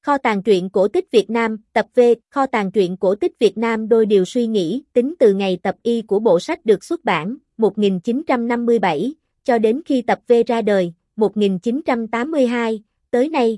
Kho tàng truyện cổ tích Việt Nam, tập V, Kho tàng truyện cổ tích Việt Nam đôi điều suy nghĩ, tính từ ngày tập Y của bộ sách được xuất bản, 1957, cho đến khi tập V ra đời, 1982, tới nay,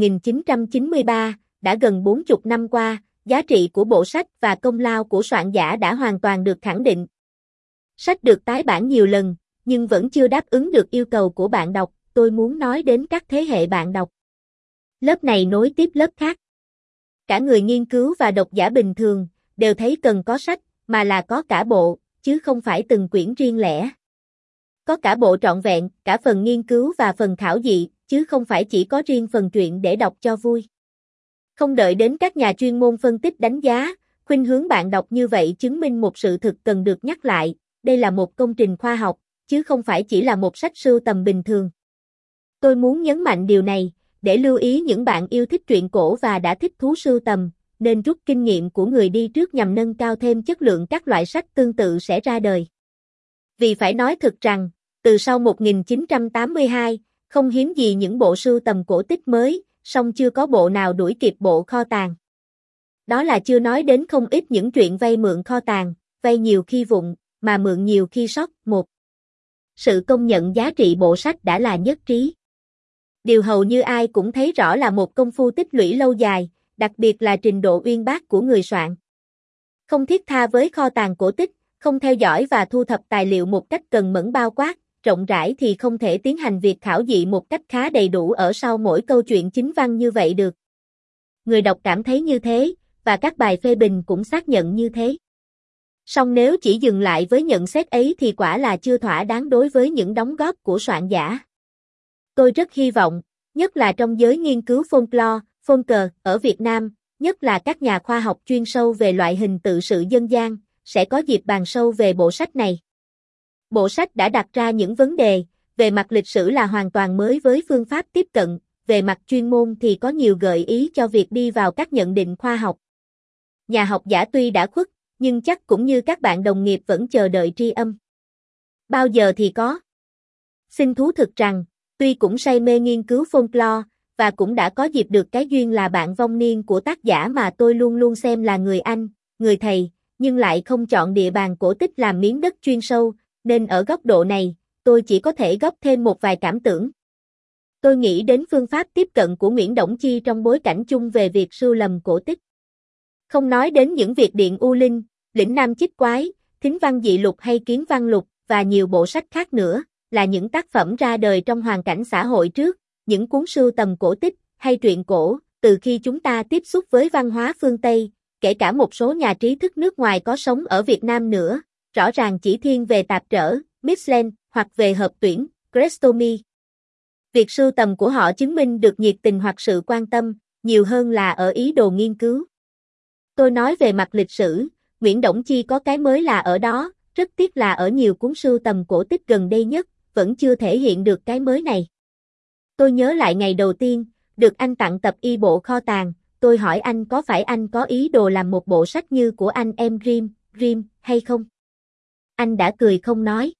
1993, đã gần 40 năm qua, giá trị của bộ sách và công lao của soạn giả đã hoàn toàn được khẳng định. Sách được tái bản nhiều lần, nhưng vẫn chưa đáp ứng được yêu cầu của bạn đọc, tôi muốn nói đến các thế hệ bạn đọc. Lớp này nối tiếp lớp khác. Cả người nghiên cứu và độc giả bình thường, đều thấy cần có sách, mà là có cả bộ, chứ không phải từng quyển riêng lẻ. Có cả bộ trọn vẹn, cả phần nghiên cứu và phần khảo dị, chứ không phải chỉ có riêng phần truyện để đọc cho vui. Không đợi đến các nhà chuyên môn phân tích đánh giá, khuynh hướng bạn đọc như vậy chứng minh một sự thực cần được nhắc lại, đây là một công trình khoa học, chứ không phải chỉ là một sách sưu tầm bình thường. Tôi muốn nhấn mạnh điều này, để lưu ý những bạn yêu thích truyện cổ và đã thích thú sưu tầm, nên rút kinh nghiệm của người đi trước nhằm nâng cao thêm chất lượng các loại sách tương tự sẽ ra đời. Vì phải nói thực rằng, từ sau 1982, không hiếm gì những bộ sưu tầm cổ tích mới, song chưa có bộ nào đuổi kịp bộ kho tàng. Đó là chưa nói đến không ít những chuyện vay mượn kho tàng, vay nhiều khi vụng, mà mượn nhiều khi sót. Một, sự công nhận giá trị bộ sách đã là nhất trí. Điều hầu như ai cũng thấy rõ là một công phu tích lũy lâu dài, đặc biệt là trình độ uyên bác của người soạn. Không thiết tha với kho tàng cổ tích, không theo dõi và thu thập tài liệu một cách cần mẫn bao quát, rộng rãi thì không thể tiến hành việc khảo dị một cách khá đầy đủ ở sau mỗi câu chuyện chính văn như vậy được. Người đọc cảm thấy như thế, và các bài phê bình cũng xác nhận như thế. Song nếu chỉ dừng lại với nhận xét ấy thì quả là chưa thỏa đáng đối với những đóng góp của soạn giả. Tôi rất hy vọng, nhất là trong giới nghiên cứu folklore, folklore ở Việt Nam, nhất là các nhà khoa học chuyên sâu về loại hình tự sự dân gian, sẽ có dịp bàn sâu về bộ sách này. Bộ sách đã đặt ra những vấn đề, về mặt lịch sử là hoàn toàn mới với phương pháp tiếp cận, về mặt chuyên môn thì có nhiều gợi ý cho việc đi vào các nhận định khoa học. Nhà học giả tuy đã khuất, nhưng chắc cũng như các bạn đồng nghiệp vẫn chờ đợi tri âm. Bao giờ thì có. Xin thú thực rằng, tuy cũng say mê nghiên cứu folklore, và cũng đã có dịp được cái duyên là bạn vong niên của tác giả mà tôi luôn luôn xem là người anh, người thầy, nhưng lại không chọn địa bàn cổ tích làm miếng đất chuyên sâu, nên ở góc độ này, tôi chỉ có thể góp thêm một vài cảm tưởng. Tôi nghĩ đến phương pháp tiếp cận của Nguyễn Đổng Chi trong bối cảnh chung về việc sưu lầm cổ tích. Không nói đến những việc Điện U Linh, Lĩnh Nam Chích Quái, Thính Văn Dị Lục hay Kiến Văn Lục, và nhiều bộ sách khác nữa, là những tác phẩm ra đời trong hoàn cảnh xã hội trước, những cuốn sưu tầm cổ tích, hay truyện cổ, từ khi chúng ta tiếp xúc với văn hóa phương Tây, kể cả một số nhà trí thức nước ngoài có sống ở Việt Nam nữa, rõ ràng chỉ thiên về tạp trở, Michelin, hoặc về hợp tuyển, Crestomy. Việc sưu tầm của họ chứng minh được nhiệt tình hoặc sự quan tâm, nhiều hơn là ở ý đồ nghiên cứu. Tôi nói về mặt lịch sử, Nguyễn Đổng Chi có cái mới là ở đó, rất tiếc là ở nhiều cuốn sưu tầm cổ tích gần đây nhất, vẫn chưa thể hiện được cái mới này. Tôi nhớ lại ngày đầu tiên, được anh tặng tập Y bộ kho tàng, tôi hỏi anh có phải anh có ý đồ làm một bộ sách như của anh em Grimm, hay không? Anh đã cười không nói.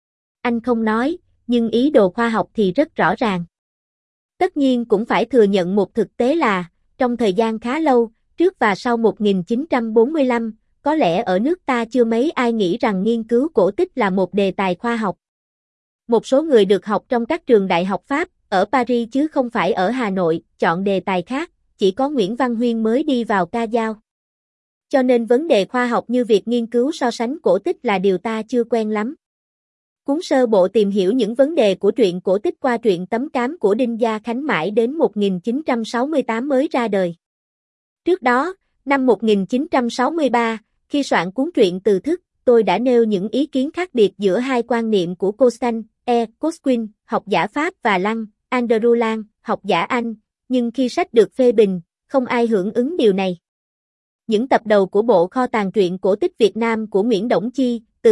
Anh không nói, nhưng ý đồ khoa học thì rất rõ ràng. Tất nhiên cũng phải thừa nhận một thực tế là, trong thời gian khá lâu, trước và sau 1945, có lẽ ở nước ta chưa mấy ai nghĩ rằng nghiên cứu cổ tích là một đề tài khoa học. Một số người được học trong các trường đại học Pháp, ở Paris chứ không phải ở Hà Nội, chọn đề tài khác, chỉ có Nguyễn Văn Huyên mới đi vào ca dao. Cho nên vấn đề khoa học như việc nghiên cứu so sánh cổ tích là điều ta chưa quen lắm. Cuốn sơ bộ tìm hiểu những vấn đề của truyện cổ tích qua truyện Tấm Cám của Đinh Gia Khánh mãi đến 1968 mới ra đời. Trước đó, năm 1963, khi soạn cuốn truyện Từ Thức, tôi đã nêu những ý kiến khác biệt giữa hai quan niệm của Constant Cosquin, học giả Pháp và Andrew Lang, học giả Anh, nhưng khi sách được phê bình, không ai hưởng ứng điều này. Những tập đầu của bộ kho tàng truyện cổ tích Việt Nam của Nguyễn Đổng Chi, từ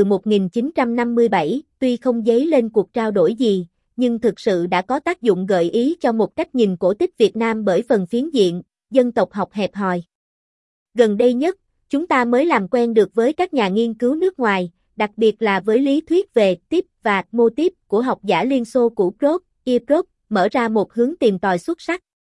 1957, tuy không dấy lên cuộc trao đổi gì, nhưng thực sự đã có tác dụng gợi ý cho một cách nhìn cổ tích Việt Nam bởi phần phiến diện, dân tộc học hẹp hòi. Gần đây nhất, chúng ta mới làm quen được với các nhà nghiên cứu nước ngoài, đặc biệt là với lý thuyết về tiếp và mô típ của học giả Liên Xô cũ Krop, mở ra một hướng tìm tòi xuất sắc.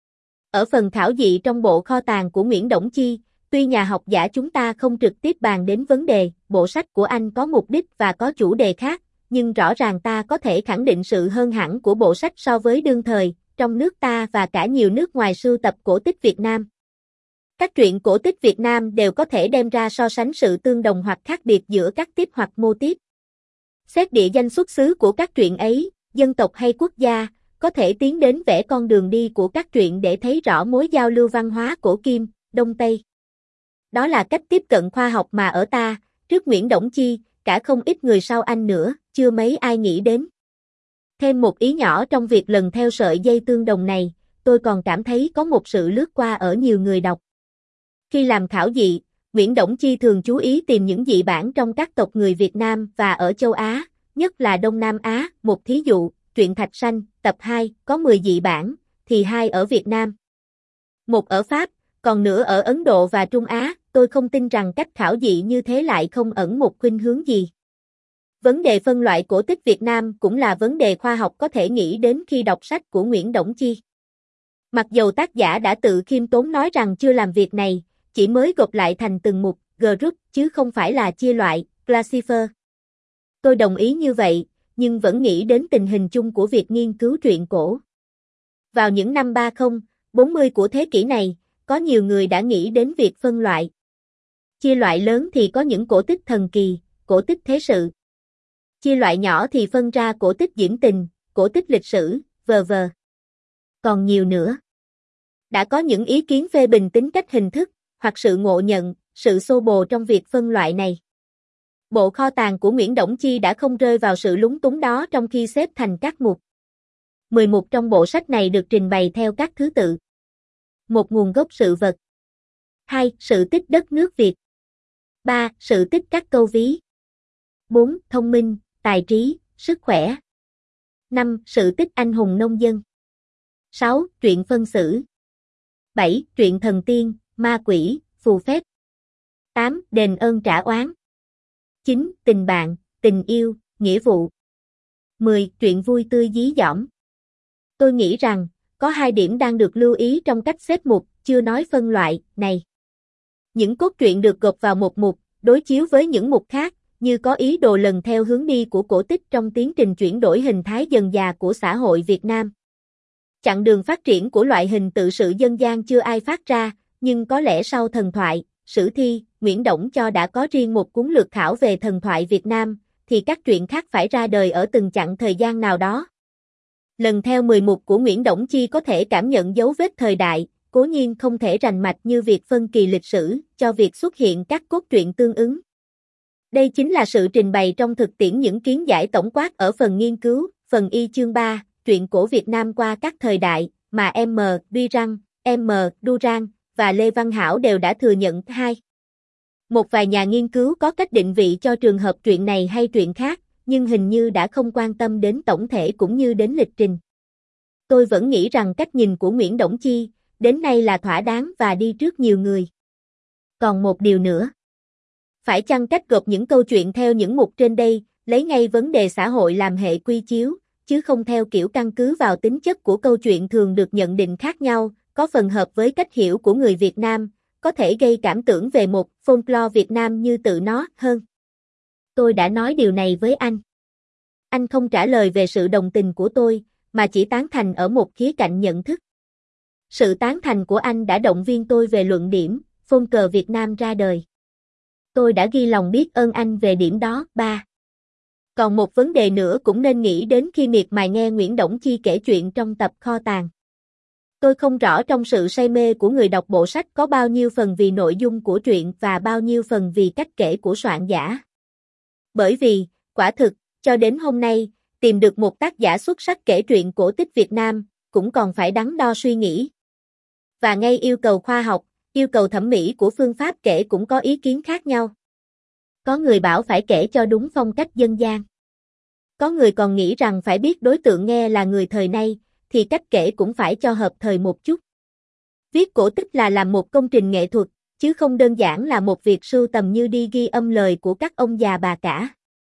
Ở phần khảo dị trong bộ kho tàng của Nguyễn Đổng Chi, tuy nhà học giả chúng ta không trực tiếp bàn đến vấn đề, bộ sách của anh có mục đích và có chủ đề khác, nhưng rõ ràng ta có thể khẳng định sự hơn hẳn của bộ sách so với đương thời, trong nước ta và cả nhiều nước ngoài sưu tập cổ tích Việt Nam. Các truyện cổ tích Việt Nam đều có thể đem ra so sánh sự tương đồng hoặc khác biệt giữa các tiếp hoặc mô típ. Xét địa danh xuất xứ của các truyện ấy, dân tộc hay quốc gia, có thể tiến đến vẽ con đường đi của các truyện để thấy rõ mối giao lưu văn hóa cổ Kim, Đông Tây. Đó là cách tiếp cận khoa học mà ở ta, trước Nguyễn Đổng Chi, cả không ít người sau anh nữa, chưa mấy ai nghĩ đến. Thêm một ý nhỏ trong việc lần theo sợi dây tương đồng này, tôi còn cảm thấy có một sự lướt qua ở nhiều người đọc. Khi làm khảo dị, Nguyễn Đổng Chi thường chú ý tìm những dị bản trong các tộc người Việt Nam và ở châu Á, nhất là Đông Nam Á. Một thí dụ, truyện Thạch Sanh, tập 2, có 10 dị bản, thì 2 ở Việt Nam. Một ở Pháp, còn nửa ở Ấn Độ và Trung Á. Tôi không tin rằng cách khảo dị như thế lại không ẩn một khuynh hướng gì. Vấn đề phân loại cổ tích Việt Nam cũng là vấn đề khoa học có thể nghĩ đến khi đọc sách của Nguyễn Đổng Chi. Mặc dầu tác giả đã tự khiêm tốn nói rằng chưa làm việc này, chỉ mới gộp lại thành từng mục, group, chứ không phải là chia loại, classifier. Tôi đồng ý như vậy, nhưng vẫn nghĩ đến tình hình chung của việc nghiên cứu truyện cổ. Vào những năm 30, 40 của thế kỷ này, có nhiều người đã nghĩ đến việc phân loại. Chia loại lớn thì có những cổ tích thần kỳ, cổ tích thế sự. Chia loại nhỏ thì phân ra cổ tích diễn tình, cổ tích lịch sử, v.v. Còn nhiều nữa. Đã có những ý kiến phê bình tính cách hình thức, hoặc sự ngộ nhận, sự xô bồ trong việc phân loại này. Bộ kho tàng của Nguyễn Đổng Chi đã không rơi vào sự lúng túng đó trong khi xếp thành các mục. 10 mục trong bộ sách này được trình bày theo các thứ tự. 1. Nguồn gốc sự vật. 2. Sự tích đất nước Việt. 3. Sự tích các câu ví. 4. Thông minh, tài trí, sức khỏe. 5. Sự tích anh hùng nông dân. 6. Truyện phân xử. 7. Truyện thần tiên, ma quỷ, phù phép. 8. Đền ơn trả oán. 9. Tình bạn, tình yêu, nghĩa vụ. 10. Truyện vui tươi dí dỏm. Tôi nghĩ rằng, có 2 điểm đang được lưu ý trong cách xếp mục, chưa nói phân loại, này. Những cốt truyện được gộp vào một mục, đối chiếu với những mục khác, như có ý đồ lần theo hướng đi của cổ tích trong tiến trình chuyển đổi hình thái dần dà của xã hội Việt Nam. Chặng đường phát triển của loại hình tự sự dân gian chưa ai phát ra, nhưng có lẽ sau thần thoại, sử thi, Nguyễn Đổng cho đã có riêng một cuốn lược khảo về thần thoại Việt Nam, thì các truyện khác phải ra đời ở từng chặng thời gian nào đó. Lần theo 10 mục của Nguyễn Đổng Chi có thể cảm nhận dấu vết thời đại, cố nhiên không thể rành mạch như việc phân kỳ lịch sử, cho việc xuất hiện các cốt truyện tương ứng. Đây chính là sự trình bày trong thực tiễn những kiến giải tổng quát ở phần nghiên cứu, phần Y chương 3, truyện cổ Việt Nam qua các thời đại, mà M. Duy Răng, M. Durang và Lê Văn Hảo đều đã thừa nhận. 2. Một vài nhà nghiên cứu có cách định vị cho trường hợp truyện này hay truyện khác, nhưng hình như đã không quan tâm đến tổng thể cũng như đến lịch trình. Tôi vẫn nghĩ rằng cách nhìn của Nguyễn Đổng Chi, đến nay là thỏa đáng và đi trước nhiều người. Còn một điều nữa. Phải chăng cách gộp những câu chuyện theo những mục trên đây, lấy ngay vấn đề xã hội làm hệ quy chiếu, chứ không theo kiểu căn cứ vào tính chất của câu chuyện thường được nhận định khác nhau, có phần hợp với cách hiểu của người Việt Nam, có thể gây cảm tưởng về một folklore Việt Nam như tự nó hơn. Tôi đã nói điều này với anh. Anh không trả lời về sự đồng tình của tôi, mà chỉ tán thành ở một khía cạnh nhận thức. Sự tán thành của anh đã động viên tôi về luận điểm, folklore Việt Nam ra đời. Tôi đã ghi lòng biết ơn anh về điểm đó. 3. Còn một vấn đề nữa cũng nên nghĩ đến khi miệt mài nghe Nguyễn Đổng Chi kể chuyện trong tập kho tàng. Tôi không rõ trong sự say mê của người đọc bộ sách có bao nhiêu phần vì nội dung của truyện và bao nhiêu phần vì cách kể của soạn giả. Bởi vì, quả thực, cho đến hôm nay, tìm được một tác giả xuất sắc kể truyện cổ tích Việt Nam, cũng còn phải đắn đo suy nghĩ. Và ngay yêu cầu khoa học, yêu cầu thẩm mỹ của phương pháp kể cũng có ý kiến khác nhau. Có người bảo phải kể cho đúng phong cách dân gian. Có người còn nghĩ rằng phải biết đối tượng nghe là người thời nay, thì cách kể cũng phải cho hợp thời một chút. Viết cổ tích là làm một công trình nghệ thuật, chứ không đơn giản là một việc sưu tầm như đi ghi âm lời của các ông già bà cả.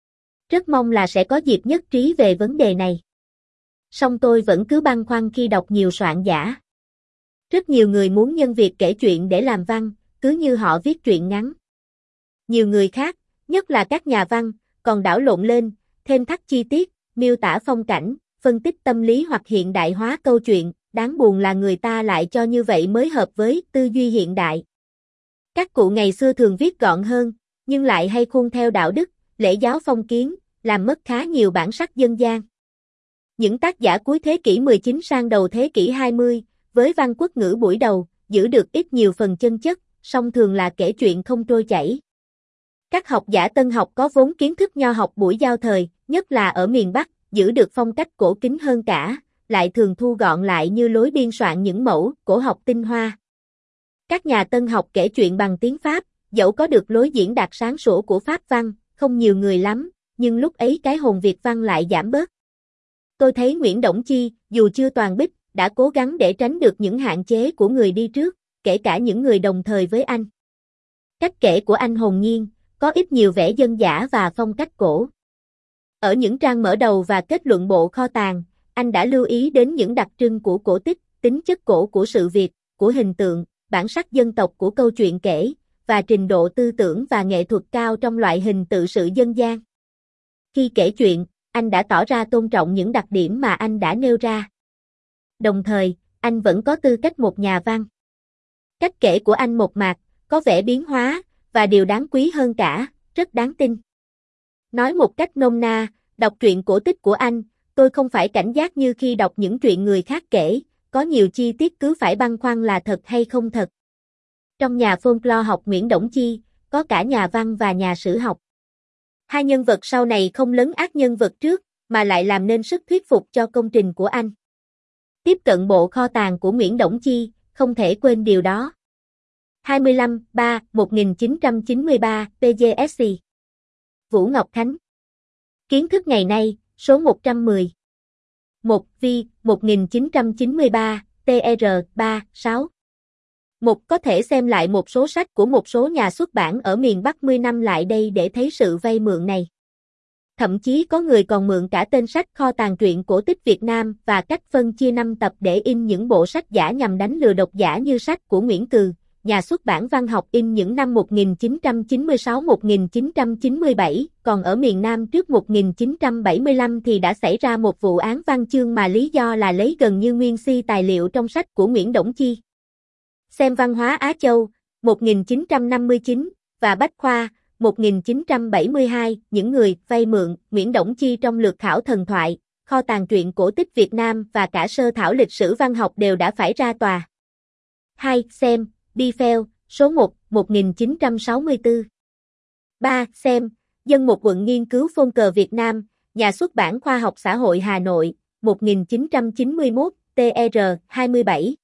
Rất mong là sẽ có dịp nhất trí về vấn đề này. Song tôi vẫn cứ băn khoăn khi đọc nhiều soạn giả Rất nhiều người muốn nhân việc kể chuyện để làm văn, cứ như họ viết truyện ngắn. Nhiều người khác, nhất là các nhà văn, còn đảo lộn lên, thêm thắt chi tiết, miêu tả phong cảnh, phân tích tâm lý hoặc hiện đại hóa câu chuyện, đáng buồn là người ta lại cho như vậy mới hợp với tư duy hiện đại. Các cụ ngày xưa thường viết gọn hơn, nhưng lại hay khuôn theo đạo đức, lễ giáo phong kiến, làm mất khá nhiều bản sắc dân gian. Những tác giả cuối thế kỷ 19 sang đầu thế kỷ 20, với văn quốc ngữ buổi đầu, giữ được ít nhiều phần chân chất, song thường là kể chuyện không trôi chảy. Các học giả tân học có vốn kiến thức nho học buổi giao thời, nhất là ở miền Bắc, giữ được phong cách cổ kính hơn cả, lại thường thu gọn lại như lối biên soạn những mẫu cổ học tinh hoa. Các nhà tân học kể chuyện bằng tiếng Pháp, dẫu có được lối diễn đạt sáng sủa của Pháp văn, không nhiều người lắm, nhưng lúc ấy cái hồn Việt văn lại giảm bớt. Tôi thấy Nguyễn Đổng Chi, dù chưa toàn bích, đã cố gắng để tránh được những hạn chế của người đi trước, kể cả những người đồng thời với anh. Cách kể của anh hồn nhiên, có ít nhiều vẻ dân dã và phong cách cổ. Ở những trang mở đầu và kết luận bộ kho tàng, anh đã lưu ý đến những đặc trưng của cổ tích, tính chất cổ của sự việc, của hình tượng, bản sắc dân tộc của câu chuyện kể, và trình độ tư tưởng và nghệ thuật cao trong loại hình tự sự dân gian. Khi kể chuyện, anh đã tỏ ra tôn trọng những đặc điểm mà anh đã nêu ra. Đồng thời, anh vẫn có tư cách một nhà văn. Cách kể của anh mộc mạc, có vẻ biến hóa, và điều đáng quý hơn cả, rất đáng tin. Nói một cách nôm na, đọc truyện cổ tích của anh, tôi không phải cảnh giác như khi đọc những truyện người khác kể, có nhiều chi tiết cứ phải băn khoăn là thật hay không thật. Trong nhà folklore học Nguyễn Đổng Chi, có cả nhà văn và nhà sử học. Hai nhân vật sau này không lấn át nhân vật trước, mà lại làm nên sức thuyết phục cho công trình của anh. Tiếp cận bộ kho tàng của Nguyễn Đổng Chi, không thể quên điều đó. 25/3/1993, PGSC. Vũ Ngọc Khánh. Kiến thức ngày nay, số 110. 1. Vi, 1993, TR, 3, 6. Một có thể xem lại một số sách của một số nhà xuất bản ở miền Bắc 10 năm lại đây để thấy sự vay mượn này. Thậm chí có người còn mượn cả tên sách Kho tàng truyện cổ tích Việt Nam và cách phân chia 5 tập để in những bộ sách giả nhằm đánh lừa độc giả như sách của Nguyễn Cừ, nhà xuất bản văn học in những năm 1996-1997, còn ở miền Nam trước 1975 thì đã xảy ra một vụ án văn chương mà lý do là lấy gần như nguyên si tài liệu trong sách của Nguyễn Đổng Chi. Xem Văn hóa Á Châu, 1959, và Bách Khoa, 1972, những người vay mượn Nguyễn Đổng Chi trong lược khảo thần thoại, kho tàng truyện cổ tích Việt Nam và cả sơ thảo lịch sử văn học đều đã phải ra tòa. 2. Xem, Biefeld, số 1, 1964. 3. Xem, Dân một quận nghiên cứu phôn cờ Việt Nam, nhà xuất bản Khoa học Xã hội Hà Nội, 1991, TR, 27.